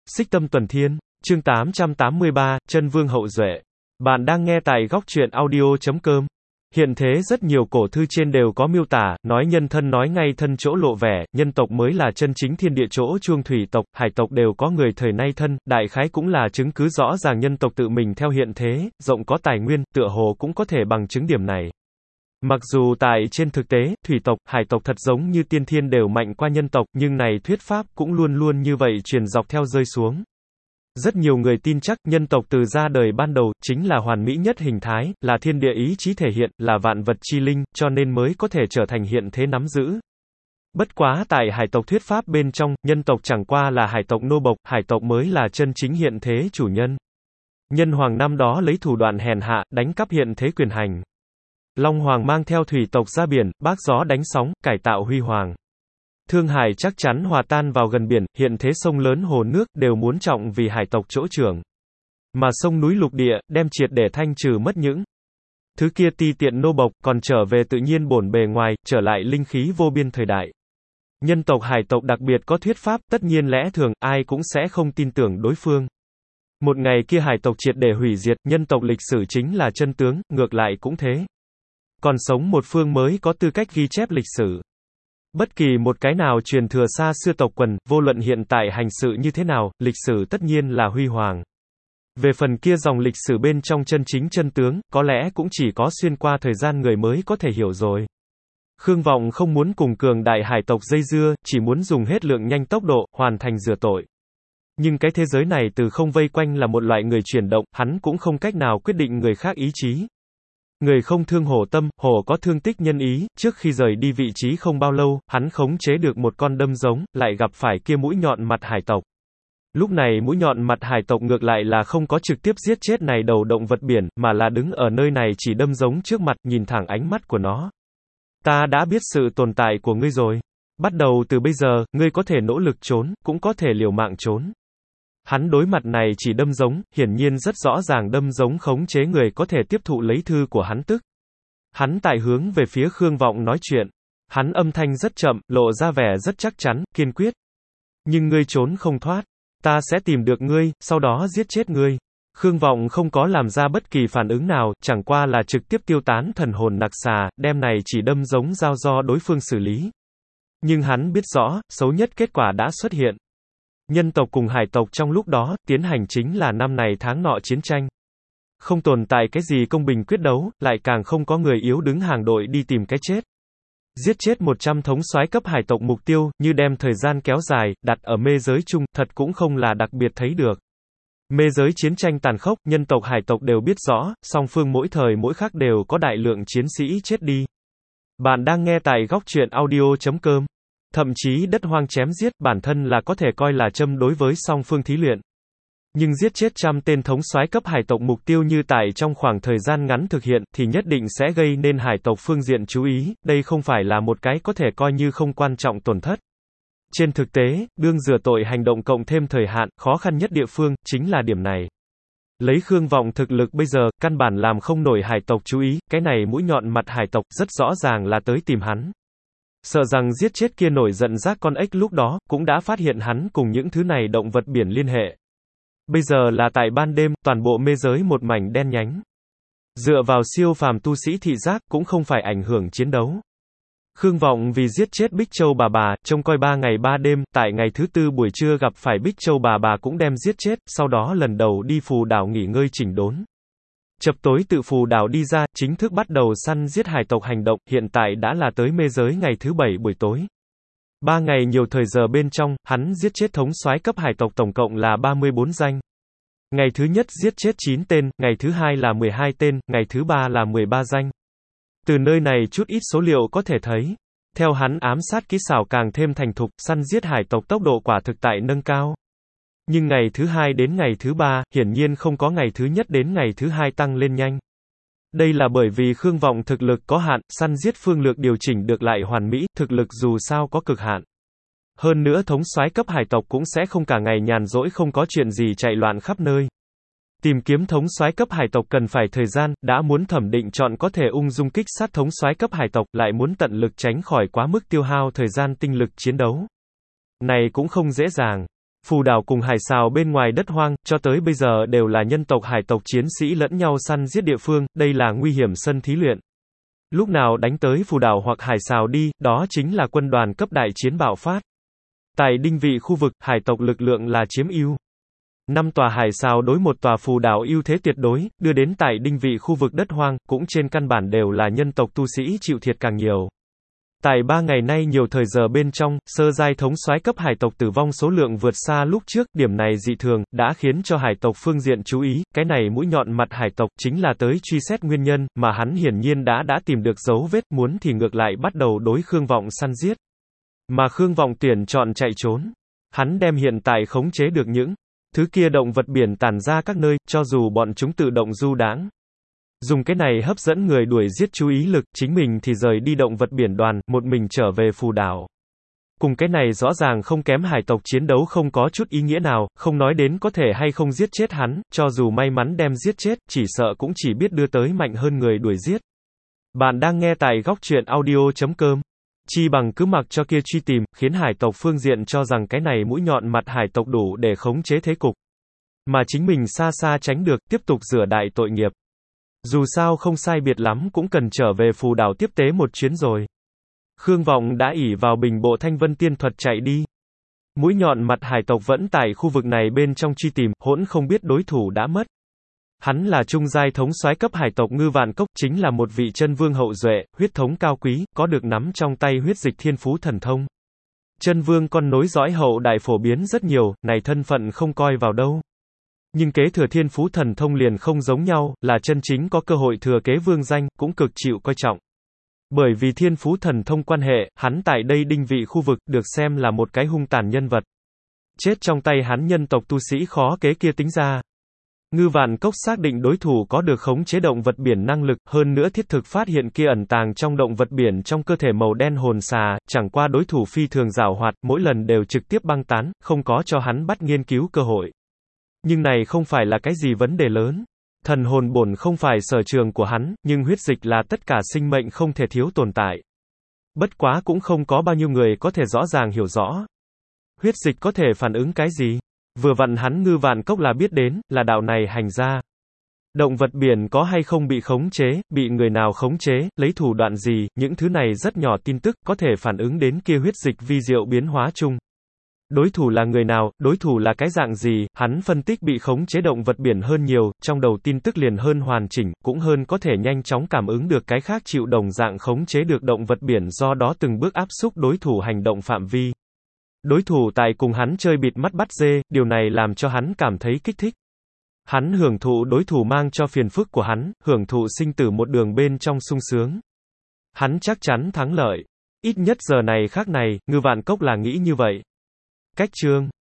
Xích Tâm Tuần Thiên, chương 883, Chân Vương Hậu Duệ. Bạn đang nghe tại góc truyện audio.com. Hiện thế rất nhiều cổ thư trên đều có miêu tả, nói nhân thân nói ngay thân chỗ lộ vẻ, nhân tộc mới là chân chính thiên địa chỗ chuông thủy tộc, hải tộc đều có người thời nay thân, đại khái cũng là chứng cứ rõ ràng nhân tộc tự mình theo hiện thế, rộng có tài nguyên, tựa hồ cũng có thể bằng chứng điểm này. Mặc dù tại trên thực tế, thủy tộc, hải tộc thật giống như tiên thiên đều mạnh qua nhân tộc, nhưng này thuyết pháp cũng luôn luôn như vậy truyền dọc theo rơi xuống. Rất nhiều người tin chắc, nhân tộc từ ra đời ban đầu, chính là hoàn mỹ nhất hình thái, là thiên địa ý chí thể hiện, là vạn vật chi linh, cho nên mới có thể trở thành hiện thế nắm giữ. Bất quá tại hải tộc thuyết pháp bên trong, nhân tộc chẳng qua là hải tộc nô bộc, hải tộc mới là chân chính hiện thế chủ nhân. Nhân hoàng năm đó lấy thủ đoạn hèn hạ, đánh cắp hiện thế quyền hành. Long Hoàng mang theo thủy tộc ra biển, bác gió đánh sóng, cải tạo huy hoàng. Thương Hải chắc chắn hòa tan vào gần biển, hiện thế sông lớn hồ nước, đều muốn trọng vì hải tộc chỗ trưởng. Mà sông núi lục địa, đem triệt để thanh trừ mất những thứ kia ti tiện nô bộc, còn trở về tự nhiên bổn bề ngoài, trở lại linh khí vô biên thời đại. Nhân tộc hải tộc đặc biệt có thuyết pháp, tất nhiên lẽ thường, ai cũng sẽ không tin tưởng đối phương. Một ngày kia hải tộc triệt để hủy diệt, nhân tộc lịch sử chính là chân tướng, ngược lại cũng thế. Còn sống một phương mới có tư cách ghi chép lịch sử. Bất kỳ một cái nào truyền thừa xa xưa tộc quần, vô luận hiện tại hành sự như thế nào, lịch sử tất nhiên là huy hoàng. Về phần kia dòng lịch sử bên trong chân chính chân tướng, có lẽ cũng chỉ có xuyên qua thời gian người mới có thể hiểu rồi. Khương Vọng không muốn cùng cường đại hải tộc dây dưa, chỉ muốn dùng hết lượng nhanh tốc độ, hoàn thành rửa tội. Nhưng cái thế giới này từ không vây quanh là một loại người chuyển động, hắn cũng không cách nào quyết định người khác ý chí. Người không thương hổ tâm, hổ có thương tích nhân ý, trước khi rời đi vị trí không bao lâu, hắn khống chế được một con đâm giống, lại gặp phải kia mũi nhọn mặt hải tộc. Lúc này mũi nhọn mặt hải tộc ngược lại là không có trực tiếp giết chết này đầu động vật biển, mà là đứng ở nơi này chỉ đâm giống trước mặt, nhìn thẳng ánh mắt của nó. Ta đã biết sự tồn tại của ngươi rồi. Bắt đầu từ bây giờ, ngươi có thể nỗ lực trốn, cũng có thể liều mạng trốn. Hắn đối mặt này chỉ đâm giống, hiển nhiên rất rõ ràng đâm giống khống chế người có thể tiếp thụ lấy thư của hắn tức. Hắn tại hướng về phía Khương Vọng nói chuyện. Hắn âm thanh rất chậm, lộ ra vẻ rất chắc chắn, kiên quyết. Nhưng ngươi trốn không thoát. Ta sẽ tìm được ngươi, sau đó giết chết ngươi. Khương Vọng không có làm ra bất kỳ phản ứng nào, chẳng qua là trực tiếp tiêu tán thần hồn nặc xà, đem này chỉ đâm giống giao do đối phương xử lý. Nhưng hắn biết rõ, xấu nhất kết quả đã xuất hiện. Nhân tộc cùng hải tộc trong lúc đó, tiến hành chính là năm này tháng nọ chiến tranh. Không tồn tại cái gì công bình quyết đấu, lại càng không có người yếu đứng hàng đội đi tìm cái chết. Giết chết 100 thống soái cấp hải tộc mục tiêu, như đem thời gian kéo dài, đặt ở mê giới chung, thật cũng không là đặc biệt thấy được. Mê giới chiến tranh tàn khốc, nhân tộc hải tộc đều biết rõ, song phương mỗi thời mỗi khắc đều có đại lượng chiến sĩ chết đi. Bạn đang nghe tại góc truyện audio.com. Thậm chí đất hoang chém giết, bản thân là có thể coi là châm đối với song phương thí luyện. Nhưng giết chết trăm tên thống soái cấp hải tộc mục tiêu như tại trong khoảng thời gian ngắn thực hiện, thì nhất định sẽ gây nên hải tộc phương diện chú ý, đây không phải là một cái có thể coi như không quan trọng tổn thất. Trên thực tế, đương rửa tội hành động cộng thêm thời hạn, khó khăn nhất địa phương, chính là điểm này. Lấy Khương Vọng thực lực bây giờ, căn bản làm không nổi hải tộc chú ý, cái này mũi nhọn mặt hải tộc rất rõ ràng là tới tìm hắn. Sợ rằng giết chết kia nổi giận giác con ếch lúc đó, cũng đã phát hiện hắn cùng những thứ này động vật biển liên hệ. Bây giờ là tại ban đêm, toàn bộ mê giới một mảnh đen nhánh. Dựa vào siêu phàm tu sĩ thị giác, cũng không phải ảnh hưởng chiến đấu. Khương Vọng vì giết chết Bích Châu bà, trông coi 3 ngày 3 đêm, tại ngày thứ 4 buổi trưa gặp phải Bích Châu bà cũng đem giết chết, sau đó lần đầu đi phù đảo nghỉ ngơi chỉnh đốn. Chập tối tự phù đảo đi ra, chính thức bắt đầu săn giết hải tộc hành động, hiện tại đã là tới mê giới ngày thứ 7 buổi tối. 3 ngày nhiều thời giờ bên trong, hắn giết chết thống soái cấp hải tộc tổng cộng là 34 danh. Ngày thứ nhất giết chết 9 tên, ngày thứ hai là 12 tên, ngày thứ ba là 13 danh. Từ nơi này chút ít số liệu có thể thấy. Theo hắn ám sát kỹ xảo càng thêm thành thục, săn giết hải tộc tốc độ quả thực tại nâng cao. Nhưng ngày thứ hai đến ngày thứ ba, hiển nhiên không có ngày thứ nhất đến ngày thứ hai tăng lên nhanh. Đây là bởi vì Khương Vọng thực lực có hạn, săn giết phương lược điều chỉnh được lại hoàn mỹ, thực lực dù sao có cực hạn. Hơn nữa thống soái cấp hải tộc cũng sẽ không cả ngày nhàn rỗi không có chuyện gì chạy loạn khắp nơi. Tìm kiếm thống soái cấp hải tộc cần phải thời gian, đã muốn thẩm định chọn có thể ung dung kích sát thống soái cấp hải tộc, lại muốn tận lực tránh khỏi quá mức tiêu hao thời gian tinh lực chiến đấu. Này cũng không dễ dàng. Phù đảo cùng hải sào bên ngoài đất hoang, cho tới bây giờ đều là nhân tộc hải tộc chiến sĩ lẫn nhau săn giết địa phương, đây là nguy hiểm sân thí luyện. Lúc nào đánh tới phù đảo hoặc hải sào đi, đó chính là quân đoàn cấp đại chiến bạo phát. Tại đinh vị khu vực, hải tộc lực lượng là chiếm ưu. 5 tòa hải sào đối một tòa phù đảo ưu thế tuyệt đối, đưa đến tại đinh vị khu vực đất hoang, cũng trên căn bản đều là nhân tộc tu sĩ chịu thiệt càng nhiều. Tại 3 ngày nay nhiều thời giờ bên trong, sơ giai thống soái cấp hải tộc tử vong số lượng vượt xa lúc trước, điểm này dị thường, đã khiến cho hải tộc phương diện chú ý, cái này mũi nhọn mặt hải tộc, chính là tới truy xét nguyên nhân, mà hắn hiển nhiên đã tìm được dấu vết, muốn thì ngược lại bắt đầu đối Khương Vọng săn giết. Mà Khương Vọng tuyển chọn chạy trốn. Hắn đem hiện tại khống chế được những thứ kia động vật biển tản ra các nơi, cho dù bọn chúng tự động du đãng. Dùng cái này hấp dẫn người đuổi giết chú ý lực, chính mình thì rời đi động vật biển đoàn, một mình trở về phù đảo. Cùng cái này rõ ràng không kém hải tộc chiến đấu không có chút ý nghĩa nào, không nói đến có thể hay không giết chết hắn, cho dù may mắn đem giết chết, chỉ sợ cũng chỉ biết đưa tới mạnh hơn người đuổi giết. Bạn đang nghe tại góc truyện audio.com. Chi bằng cứ mặc cho kia truy tìm, khiến hải tộc phương diện cho rằng cái này mũi nhọn mặt hải tộc đủ để khống chế thế cục. Mà chính mình xa xa tránh được, tiếp tục rửa đại tội nghiệp. Dù sao không sai biệt lắm cũng cần trở về phù đảo tiếp tế một chuyến rồi. Khương Vọng đã ỷ vào bình bộ thanh vân tiên thuật chạy đi. Mũi nhọn mặt hải tộc vẫn tại khu vực này bên trong truy tìm, hỗn không biết đối thủ đã mất. Hắn là trung giai thống soái cấp hải tộc Ngư Vạn Cốc, chính là một vị chân vương hậu duệ, huyết thống cao quý, có được nắm trong tay huyết dịch thiên phú thần thông. Chân vương con nối dõi hậu đại phổ biến rất nhiều, này thân phận không coi vào đâu. Nhưng kế thừa thiên phú thần thông liền không giống nhau, là chân chính có cơ hội thừa kế vương danh, cũng cực chịu coi trọng. Bởi vì thiên phú thần thông quan hệ, hắn tại đây đinh vị khu vực, được xem là một cái hung tàn nhân vật. Chết trong tay hắn nhân tộc tu sĩ khó kế kia tính ra. Ngư Vạn Cốc xác định đối thủ có được khống chế động vật biển năng lực, hơn nữa thiết thực phát hiện kia ẩn tàng trong động vật biển trong cơ thể màu đen hồn xà, chẳng qua đối thủ phi thường giàu hoạt, mỗi lần đều trực tiếp băng tán, không có cho hắn bắt nghiên cứu cơ hội. Nhưng này không phải là cái gì vấn đề lớn. Thần hồn bổn không phải sở trường của hắn, nhưng huyết dịch là tất cả sinh mệnh không thể thiếu tồn tại. Bất quá cũng không có bao nhiêu người có thể rõ ràng hiểu rõ. Huyết dịch có thể phản ứng cái gì? Vừa vặn hắn Ngư Vạn Cốc là biết đến, là đạo này hành ra. Động vật biển có hay không bị khống chế, bị người nào khống chế, lấy thủ đoạn gì, những thứ này rất nhỏ tin tức, có thể phản ứng đến kia huyết dịch vi diệu biến hóa chung. Đối thủ là người nào, đối thủ là cái dạng gì, hắn phân tích bị khống chế động vật biển hơn nhiều, trong đầu tin tức liền hơn hoàn chỉnh, cũng hơn có thể nhanh chóng cảm ứng được cái khác chịu đồng dạng khống chế được động vật biển, do đó từng bước áp xúc đối thủ hành động phạm vi. Đối thủ tại cùng hắn chơi bịt mắt bắt dê, điều này làm cho hắn cảm thấy kích thích. Hắn hưởng thụ đối thủ mang cho phiền phức của hắn, hưởng thụ sinh tử một đường bên trong sung sướng. Hắn chắc chắn thắng lợi. Ít nhất giờ này khác này, Ngư Vạn Cốc là nghĩ như vậy. Cách chương